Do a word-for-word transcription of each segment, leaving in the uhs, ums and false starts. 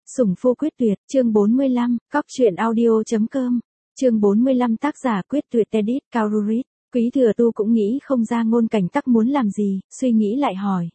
Sủng phu quyết tuyệt, chương bốn mươi lăm, cóc truyện audio.com, chương bốn mươi lăm tác giả quyết tuyệt Tedit Kaururit. Quý thừa tu cũng nghĩ không ra Ngôn Cảnh Tắc muốn làm gì, suy nghĩ lại hỏi.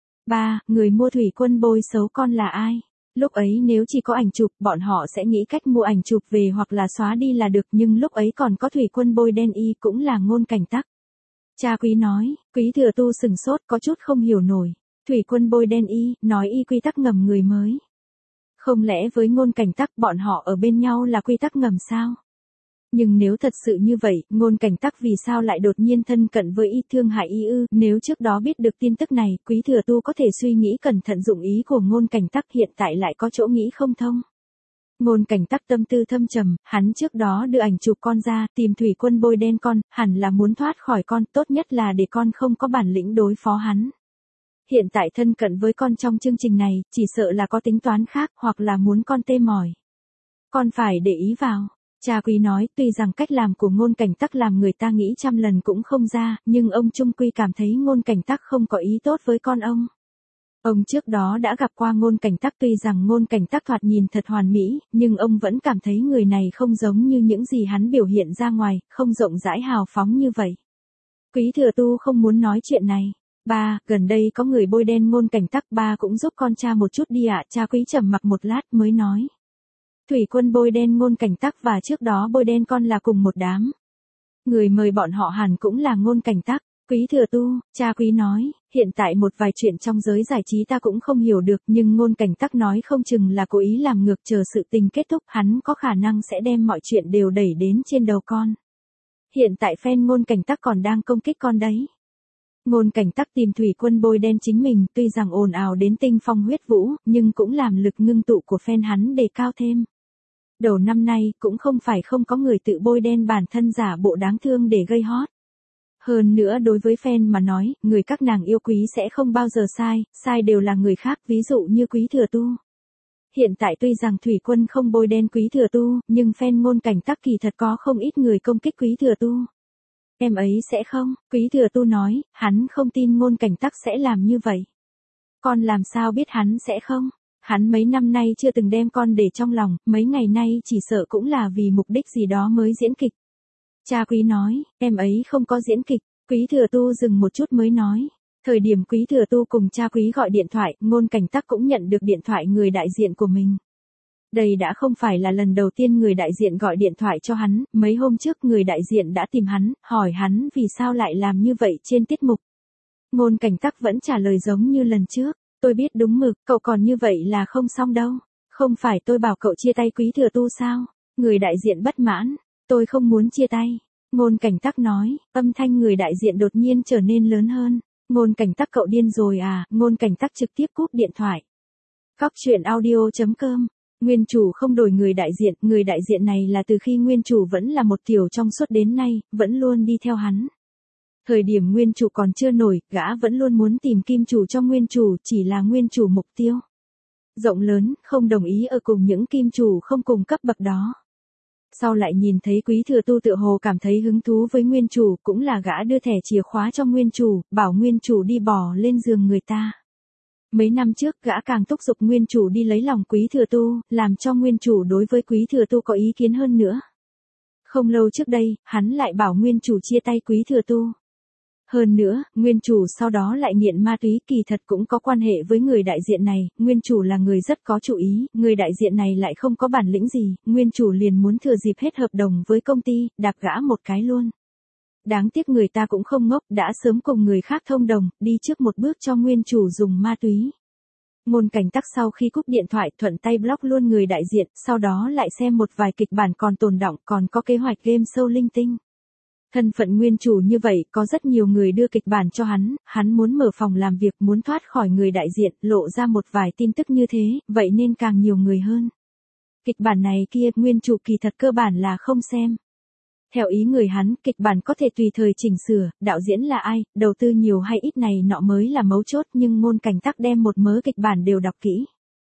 Ba, người mua thủy quân bôi xấu con là ai? Lúc ấy nếu chỉ có ảnh chụp, bọn họ sẽ nghĩ cách mua ảnh chụp về hoặc là xóa đi là được, nhưng lúc ấy còn có thủy quân bôi đen y cũng là Ngôn Cảnh Tắc. Cha quý nói, quý thừa tu sừng sốt có chút không hiểu nổi. Thủy quân bôi đen y, nói y quy tắc ngầm người mới. Không lẽ với Ngôn Cảnh Tắc bọn họ ở bên nhau là quy tắc ngầm sao? Nhưng nếu thật sự như vậy, Ngôn Cảnh Tắc vì sao lại đột nhiên thân cận với y, thương hại y ư? Nếu trước đó biết được tin tức này, quý thừa tu có thể suy nghĩ cẩn thận dụng ý của Ngôn Cảnh Tắc, hiện tại lại có chỗ nghĩ không thông. Ngôn Cảnh Tắc tâm tư thâm trầm, hắn trước đó đưa ảnh chụp con ra, tìm thủy quân bôi đen con, hẳn là muốn thoát khỏi con, tốt nhất là để con không có bản lĩnh đối phó hắn. Hiện tại thân cận với con trong chương trình này, chỉ sợ là có tính toán khác, hoặc là muốn con tê mỏi. Con phải để ý vào. Cha quý nói, tuy rằng cách làm của Ngôn Cảnh Tắc làm người ta nghĩ trăm lần cũng không ra, nhưng ông chung quy cảm thấy Ngôn Cảnh Tắc không có ý tốt với con ông. Ông trước đó đã gặp qua Ngôn Cảnh Tắc, tuy rằng Ngôn Cảnh Tắc thoạt nhìn thật hoàn mỹ, nhưng ông vẫn cảm thấy người này không giống như những gì hắn biểu hiện ra ngoài, không rộng rãi hào phóng như vậy. Quý thừa tu không muốn nói chuyện này. Ba, gần đây có người bôi đen Ngôn Cảnh Tắc, ba cũng giúp con cha một chút đi ạ. Cha quý trầm mặc một lát mới nói. Thủy quân bôi đen Ngôn Cảnh Tắc và trước đó bôi đen con là cùng một đám. Người mời bọn họ hẳn cũng là Ngôn Cảnh Tắc. Quý thừa tu, cha quý nói, hiện tại một vài chuyện trong giới giải trí ta cũng không hiểu được, nhưng Ngôn Cảnh Tắc nói không chừng là cố ý làm ngược, chờ sự tình kết thúc hắn có khả năng sẽ đem mọi chuyện đều đẩy đến trên đầu con. Hiện tại fan Ngôn Cảnh Tắc còn đang công kích con đấy. Ngôn Cảnh Tắc tìm thủy quân bôi đen chính mình, tuy rằng ồn ào đến tinh phong huyết vũ, nhưng cũng làm lực ngưng tụ của fan hắn đề cao thêm. Đầu năm nay, cũng không phải không có người tự bôi đen bản thân giả bộ đáng thương để gây hot. Hơn nữa đối với fan mà nói, người các nàng yêu quý sẽ không bao giờ sai, sai đều là người khác, ví dụ như Quý thừa tu. Hiện tại tuy rằng thủy quân không bôi đen Quý thừa tu, nhưng fan Ngôn Cảnh Tắc kỳ thật có không ít người công kích Quý thừa tu. Em ấy sẽ không, Quý thừa tu nói, hắn không tin Ngôn Cảnh Tắc sẽ làm như vậy. Con làm sao biết hắn sẽ không? Hắn mấy năm nay chưa từng đem con để trong lòng, mấy ngày nay chỉ sợ cũng là vì mục đích gì đó mới diễn kịch. Cha quý nói, em ấy không có diễn kịch. Quý thừa tu dừng một chút mới nói. Thời điểm Quý thừa tu cùng cha quý gọi điện thoại, Ngôn Cảnh Tắc cũng nhận được điện thoại người đại diện của mình. Đây đã không phải là lần đầu tiên người đại diện gọi điện thoại cho hắn, mấy hôm trước người đại diện đã tìm hắn, hỏi hắn vì sao lại làm như vậy trên tiết mục. Ngôn Cảnh Tắc vẫn trả lời giống như lần trước, tôi biết đúng mực, cậu còn như vậy là không xong đâu. Không phải tôi bảo cậu chia tay Quý thừa tu sao? Người đại diện bất mãn, tôi không muốn chia tay. Ngôn Cảnh Tắc nói, âm thanh người đại diện đột nhiên trở nên lớn hơn. Ngôn Cảnh Tắc cậu điên rồi à? Ngôn Cảnh Tắc trực tiếp cúp điện thoại. Cóc truyện audio.com. Nguyên chủ không đổi người đại diện, người đại diện này là từ khi nguyên chủ vẫn là một tiểu trong suốt đến nay, vẫn luôn đi theo hắn. Thời điểm nguyên chủ còn chưa nổi, gã vẫn luôn muốn tìm kim chủ cho nguyên chủ, chỉ là nguyên chủ mục tiêu rộng lớn, không đồng ý ở cùng những kim chủ không cùng cấp bậc đó. Sau lại nhìn thấy Quý thừa tu tựa hồ cảm thấy hứng thú với nguyên chủ, cũng là gã đưa thẻ chìa khóa cho nguyên chủ, bảo nguyên chủ đi bỏ lên giường người ta. Mấy năm trước gã càng thúc giục nguyên chủ đi lấy lòng Quý thừa tu, làm cho nguyên chủ đối với Quý thừa tu có ý kiến hơn nữa. Không lâu trước đây, hắn lại bảo nguyên chủ chia tay Quý thừa tu. Hơn nữa, nguyên chủ sau đó lại nghiện ma túy, kỳ thật cũng có quan hệ với người đại diện này, nguyên chủ là người rất có chủ ý, người đại diện này lại không có bản lĩnh gì, nguyên chủ liền muốn thừa dịp hết hợp đồng với công ty, đạp gã một cái luôn. Đáng tiếc người ta cũng không ngốc, đã sớm cùng người khác thông đồng, đi trước một bước cho nguyên chủ dùng ma túy. Ngôn Cảnh Tắc sau khi cúp điện thoại thuận tay block luôn người đại diện, sau đó lại xem một vài kịch bản còn tồn đọng, còn có kế hoạch game show linh tinh. Thân phận nguyên chủ như vậy, có rất nhiều người đưa kịch bản cho hắn, hắn muốn mở phòng làm việc, muốn thoát khỏi người đại diện, lộ ra một vài tin tức như thế, vậy nên càng nhiều người hơn. Kịch bản này kia, nguyên chủ kỳ thật cơ bản là không xem. Theo ý người hắn, kịch bản có thể tùy thời chỉnh sửa, đạo diễn là ai, đầu tư nhiều hay ít này nọ mới là mấu chốt, nhưng Ngôn Cảnh Tắc đem một mớ kịch bản đều đọc kỹ.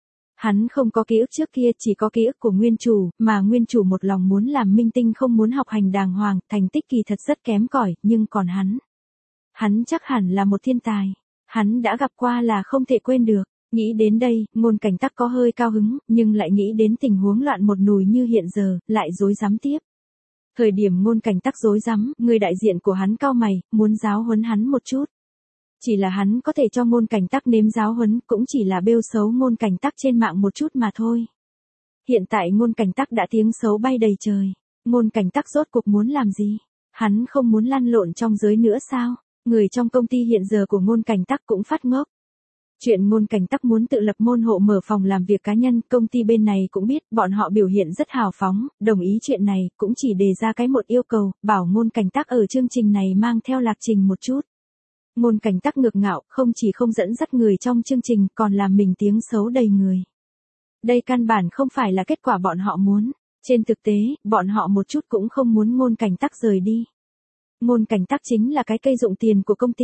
Hắn không có ký ức trước kia, chỉ có ký ức của nguyên chủ, mà nguyên chủ một lòng muốn làm minh tinh, không muốn học hành đàng hoàng, thành tích kỳ thật rất kém cỏi, nhưng còn hắn. Hắn chắc hẳn là một thiên tài. Hắn đã gặp qua là không thể quên được. Nghĩ đến đây, ngôn cảnh tắc có hơi cao hứng, nhưng lại nghĩ đến tình huống loạn một nùi như hiện giờ, lại rối rắm tiếp. Thời điểm ngôn cảnh tắc rối rắm, người đại diện của hắn cau mày, muốn giáo huấn hắn một chút. Chỉ là hắn có thể cho ngôn cảnh tắc nếm giáo huấn, cũng chỉ là bêu xấu ngôn cảnh tắc trên mạng một chút mà thôi. Hiện tại ngôn cảnh tắc đã tiếng xấu bay đầy trời. Ngôn cảnh tắc rốt cuộc muốn làm gì? Hắn không muốn lăn lộn trong giới nữa sao? Người trong công ty hiện giờ của ngôn cảnh tắc cũng phát ngốc. Chuyện ngôn cảnh tắc muốn tự lập môn hộ mở phòng làm việc cá nhân, công ty bên này cũng biết, bọn họ biểu hiện rất hào phóng, đồng ý chuyện này, cũng chỉ đề ra cái một yêu cầu, bảo ngôn cảnh tắc ở chương trình này mang theo lạc trình một chút. Ngôn cảnh tắc ngược ngạo, không chỉ không dẫn dắt người trong chương trình, còn làm mình tiếng xấu đầy người. Đây căn bản không phải là kết quả bọn họ muốn. Trên thực tế, bọn họ một chút cũng không muốn ngôn cảnh tắc rời đi. Ngôn cảnh tắc chính là cái cây dụng tiền của công ty.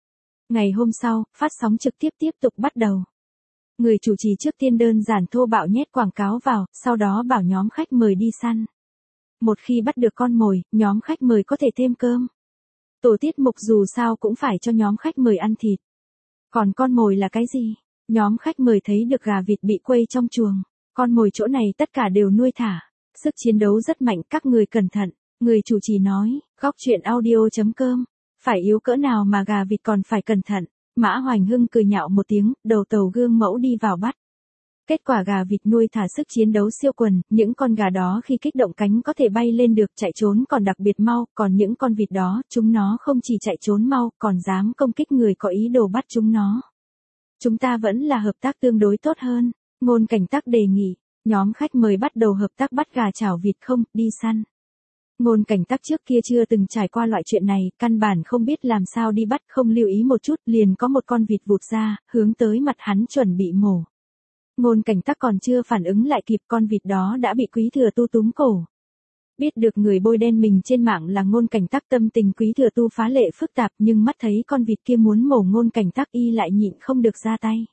Ngày hôm sau, phát sóng trực tiếp tiếp tục bắt đầu. Người chủ trì trước tiên đơn giản thô bạo nhét quảng cáo vào, sau đó bảo nhóm khách mời đi săn. Một khi bắt được con mồi, nhóm khách mời có thể thêm cơm. Tổ tiết mục dù sao cũng phải cho nhóm khách mời ăn thịt. Còn con mồi là cái gì? Nhóm khách mời thấy được gà vịt bị quây trong chuồng. Con mồi chỗ này tất cả đều nuôi thả. Sức chiến đấu rất mạnh, các người cẩn thận. Người chủ trì nói, góc chuyện audio chấm com. Phải yếu cỡ nào mà gà vịt còn phải cẩn thận. Mã Hoành Hưng cười nhạo một tiếng, đầu tàu gương mẫu đi vào bắt. Kết quả gà vịt nuôi thả sức chiến đấu siêu quần, những con gà đó khi kích động cánh có thể bay lên được, chạy trốn còn đặc biệt mau, còn những con vịt đó, chúng nó không chỉ chạy trốn mau, còn dám công kích người có ý đồ bắt chúng nó. Chúng ta vẫn là hợp tác tương đối tốt hơn. Ngôn cảnh tắc đề nghị, nhóm khách mời bắt đầu hợp tác bắt gà chảo vịt không, đi săn. Ngôn cảnh tắc trước kia chưa từng trải qua loại chuyện này, căn bản không biết làm sao đi bắt, không lưu ý một chút, liền có một con vịt vụt ra, hướng tới mặt hắn chuẩn bị mổ. Ngôn cảnh tắc còn chưa phản ứng lại kịp, con vịt đó đã bị Quý Thừa Tu túm cổ. Biết được người bôi đen mình trên mạng là ngôn cảnh tắc, tâm tình Quý Thừa Tu phá lệ phức tạp, nhưng mắt thấy con vịt kia muốn mổ ngôn cảnh tắc, y lại nhịn không được ra tay.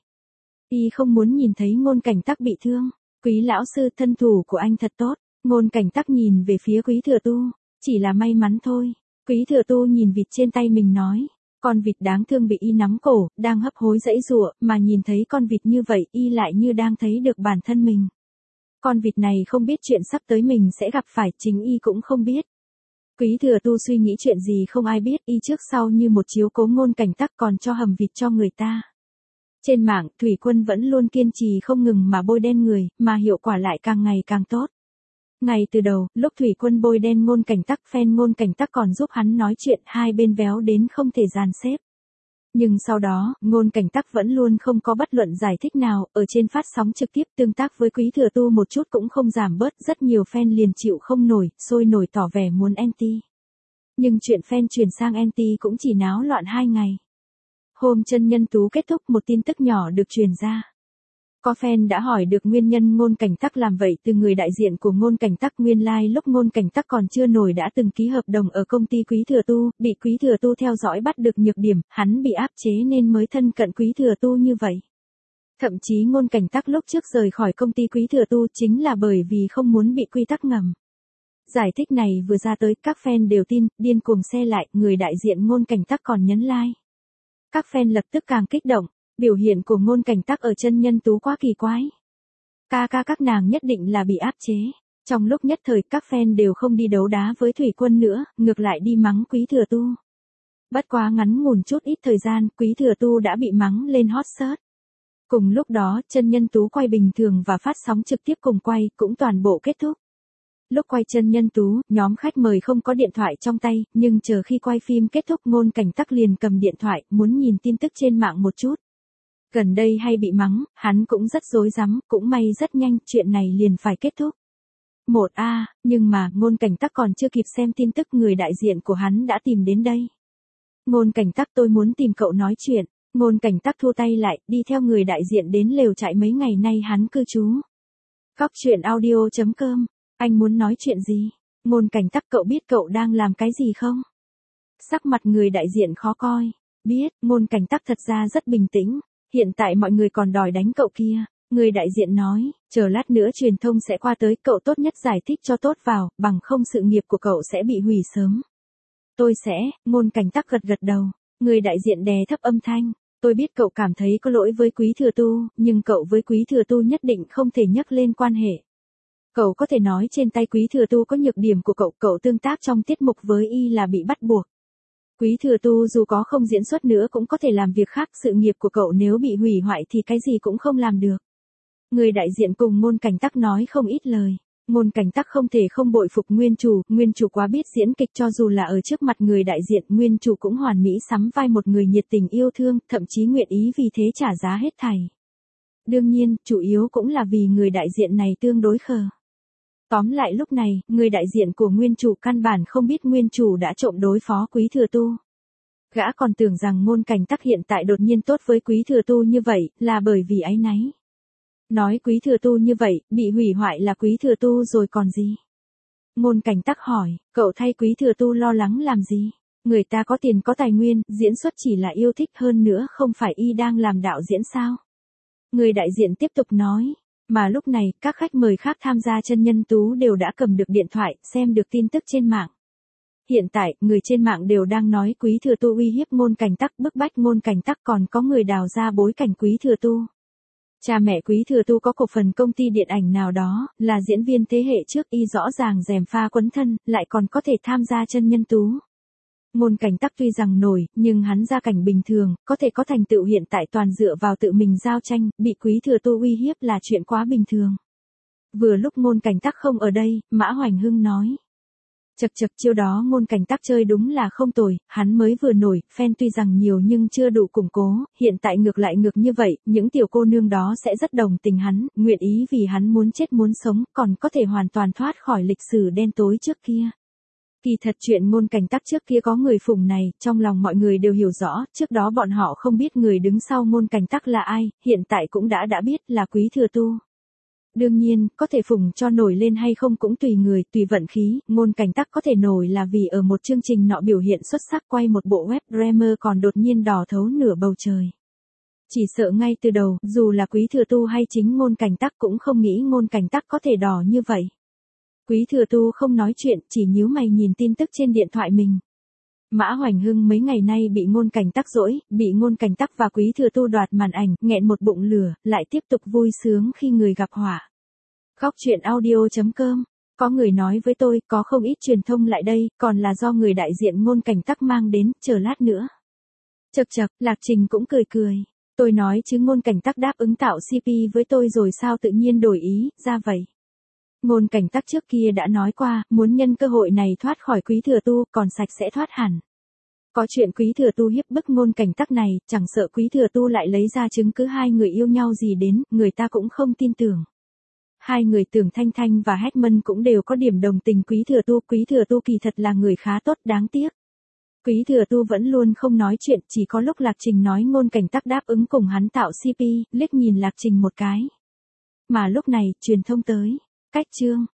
Y không muốn nhìn thấy ngôn cảnh tắc bị thương. Quý lão sư, thân thủ của anh thật tốt. Ngôn cảnh tắc nhìn về phía Quý Thừa Tu, chỉ là may mắn thôi. Quý Thừa Tu nhìn vịt trên tay mình nói, con vịt đáng thương bị y nắm cổ, đang hấp hối giãy giụa, mà nhìn thấy con vịt như vậy, y lại như đang thấy được bản thân mình. Con vịt này không biết chuyện sắp tới mình sẽ gặp phải, chính y cũng không biết. Quý Thừa Tu suy nghĩ chuyện gì không ai biết, y trước sau như một chiếu cố ngôn cảnh tắc, còn cho hầm vịt cho người ta. Trên mạng, Thủy Quân vẫn luôn kiên trì không ngừng mà bôi đen người, mà hiệu quả lại càng ngày càng tốt. Ngay từ đầu, lúc Thủy Quân bôi đen ngôn cảnh tắc, fan ngôn cảnh tắc còn giúp hắn nói chuyện, hai bên véo đến không thể dàn xếp. Nhưng sau đó, ngôn cảnh tắc vẫn luôn không có bất luận giải thích nào, ở trên phát sóng trực tiếp tương tác với Quý Thừa Tu một chút cũng không giảm bớt, rất nhiều fan liền chịu không nổi, sôi nổi tỏ vẻ muốn anti. Nhưng chuyện fan chuyển sang anti cũng chỉ náo loạn hai ngày. Hôm chân nhân tú kết thúc, một tin tức nhỏ được truyền ra. Có fan đã hỏi được nguyên nhân ngôn cảnh tắc làm vậy từ người đại diện của ngôn cảnh tắc. Nguyên lai like lúc ngôn cảnh tắc còn chưa nổi đã từng ký hợp đồng ở công ty Quý Thừa Tu, bị Quý Thừa Tu theo dõi bắt được nhược điểm, hắn bị áp chế nên mới thân cận Quý Thừa Tu như vậy. Thậm chí ngôn cảnh tắc lúc trước rời khỏi công ty Quý Thừa Tu chính là bởi vì không muốn bị quy tắc ngầm. Giải thích này vừa ra tới, các fan đều tin, điên cuồng share lại, người đại diện ngôn cảnh tắc còn nhấn like. Các fan lập tức càng kích động. Biểu hiện của ngôn cảnh tắc ở chân nhân tú quá kỳ quái. Ca ca các nàng nhất định là bị áp chế. Trong lúc nhất thời, các fan đều không đi đấu đá với Thủy Quân nữa, ngược lại đi mắng Quý Thừa Tu. Bất quá ngắn ngủn chút ít thời gian, Quý Thừa Tu đã bị mắng lên hot search. Cùng lúc đó, chân nhân tú quay bình thường và phát sóng trực tiếp cùng quay, cũng toàn bộ kết thúc. Lúc quay chân nhân tú, nhóm khách mời không có điện thoại trong tay, nhưng chờ khi quay phim kết thúc, ngôn cảnh tắc liền cầm điện thoại, muốn nhìn tin tức trên mạng một chút. Gần đây hay bị mắng, hắn cũng rất rối rắm, cũng may rất nhanh, chuyện này liền phải kết thúc. Một a, nhưng mà, ngôn cảnh tắc còn chưa kịp xem tin tức, người đại diện của hắn đã tìm đến đây. Ngôn cảnh tắc, tôi muốn tìm cậu nói chuyện. Ngôn cảnh tắc thu tay lại, đi theo người đại diện đến lều trại mấy ngày nay hắn cư trú. Góc chuyện audio chấm com, anh muốn nói chuyện gì? Ngôn cảnh tắc, cậu biết cậu đang làm cái gì không? Sắc mặt người đại diện khó coi. Biết, ngôn cảnh tắc thật ra rất bình tĩnh. Hiện tại mọi người còn đòi đánh cậu kia. Người đại diện nói, chờ lát nữa truyền thông sẽ qua tới, cậu tốt nhất giải thích cho tốt vào, bằng không sự nghiệp của cậu sẽ bị hủy sớm. Tôi sẽ, ngôn cảnh tắc gật gật đầu. Người đại diện đè thấp âm thanh. Tôi biết cậu cảm thấy có lỗi với Quý Thừa Tu, nhưng cậu với Quý Thừa Tu nhất định không thể nhắc lên quan hệ. Cậu có thể nói trên tay Quý Thừa Tu có nhược điểm của cậu, cậu tương tác trong tiết mục với y là bị bắt buộc. Quý Thừa Tu dù có không diễn xuất nữa cũng có thể làm việc khác, sự nghiệp của cậu nếu bị hủy hoại thì cái gì cũng không làm được. Người đại diện cùng Ngôn Cảnh Tắc nói không ít lời. Ngôn Cảnh Tắc không thể không bội phục nguyên chủ, nguyên chủ quá biết diễn kịch, cho dù là ở trước mặt người đại diện, nguyên chủ cũng hoàn mỹ sắm vai một người nhiệt tình yêu thương, thậm chí nguyện ý vì thế trả giá hết thảy. Đương nhiên, chủ yếu cũng là vì người đại diện này tương đối khờ. Tóm lại lúc này, người đại diện của nguyên chủ căn bản không biết nguyên chủ đã trộm đối phó Quý Thừa Tu. Gã còn tưởng rằng Ngôn Cảnh Tắc hiện tại đột nhiên tốt với Quý Thừa Tu như vậy, là bởi vì áy náy. Nói Quý Thừa Tu như vậy, bị hủy hoại là Quý Thừa Tu rồi còn gì? Ngôn Cảnh Tắc hỏi, cậu thay Quý Thừa Tu lo lắng làm gì? Người ta có tiền có tài nguyên, diễn xuất chỉ là yêu thích, hơn nữa không phải y đang làm đạo diễn sao? Người đại diện tiếp tục nói, mà lúc này, các khách mời khác tham gia chân nhân tú đều đã cầm được điện thoại, xem được tin tức trên mạng. Hiện tại, người trên mạng đều đang nói Quý Thừa Tu uy hiếp Ngôn Cảnh Tắc, bức bách Ngôn Cảnh Tắc, còn có người đào ra bối cảnh Quý Thừa Tu. Cha mẹ Quý Thừa Tu có cổ phần công ty điện ảnh nào đó, là diễn viên thế hệ trước, y rõ ràng rèm pha quấn thân, lại còn có thể tham gia chân nhân tú. Ngôn Cảnh Tắc tuy rằng nổi, nhưng hắn gia cảnh bình thường, có thể có thành tựu hiện tại toàn dựa vào tự mình giao tranh, bị Quý Thừa Tu uy hiếp là chuyện quá bình thường. Vừa lúc Ngôn Cảnh Tắc không ở đây, Mã Hoành Hưng nói. Chật chật, chiêu đó Ngôn Cảnh Tắc chơi đúng là không tồi, hắn mới vừa nổi, fan tuy rằng nhiều nhưng chưa đủ củng cố, hiện tại ngược lại ngược như vậy, những tiểu cô nương đó sẽ rất đồng tình hắn, nguyện ý vì hắn muốn chết muốn sống, còn có thể hoàn toàn thoát khỏi lịch sử đen tối trước kia. Kỳ thật chuyện Ngôn Cảnh Tắc trước kia có người phủng này, trong lòng mọi người đều hiểu rõ, trước đó bọn họ không biết người đứng sau Ngôn Cảnh Tắc là ai, hiện tại cũng đã đã biết là Quý Thừa Tu. Đương nhiên, có thể phủng cho nổi lên hay không cũng tùy người, tùy vận khí, Ngôn Cảnh Tắc có thể nổi là vì ở một chương trình nọ biểu hiện xuất sắc, quay một bộ web drama còn đột nhiên đỏ thấu nửa bầu trời. Chỉ sợ ngay từ đầu, dù là Quý Thừa Tu hay chính Ngôn Cảnh Tắc cũng không nghĩ Ngôn Cảnh Tắc có thể đỏ như vậy. Quý Thừa Tu không nói chuyện, chỉ nhíu mày nhìn tin tức trên điện thoại mình. Mã Hoành Hưng mấy ngày nay bị Ngôn Cảnh Tắc dỗi, bị Ngôn Cảnh Tắc và Quý Thừa Tu đoạt màn ảnh, nghẹn một bụng lửa, lại tiếp tục vui sướng khi người gặp họa. Góc truyện audio chấm com. Có người nói với tôi, có không ít truyền thông lại đây, còn là do người đại diện Ngôn Cảnh Tắc mang đến, chờ lát nữa. Chậc chậc, Lạc Trình cũng cười cười. Tôi nói chứ Ngôn Cảnh Tắc đáp ứng tạo xê pê với tôi rồi sao tự nhiên đổi ý, ra vậy. Ngôn Cảnh Tắc trước kia đã nói qua, muốn nhân cơ hội này thoát khỏi Quý Thừa Tu, còn sạch sẽ thoát hẳn. Có chuyện Quý Thừa Tu hiếp bức Ngôn Cảnh Tắc này, chẳng sợ Quý Thừa Tu lại lấy ra chứng cứ hai người yêu nhau gì đến, người ta cũng không tin tưởng. Hai người Tưởng Thanh Thanh và Hedman cũng đều có điểm đồng tình Quý Thừa Tu, Quý Thừa Tu kỳ thật là người khá tốt, đáng tiếc. Quý Thừa Tu vẫn luôn không nói chuyện, chỉ có lúc Lạc Trình nói Ngôn Cảnh Tắc đáp ứng cùng hắn tạo xê pê, liếc nhìn Lạc Trình một cái. Mà lúc này, truyền thông tới. Cách chương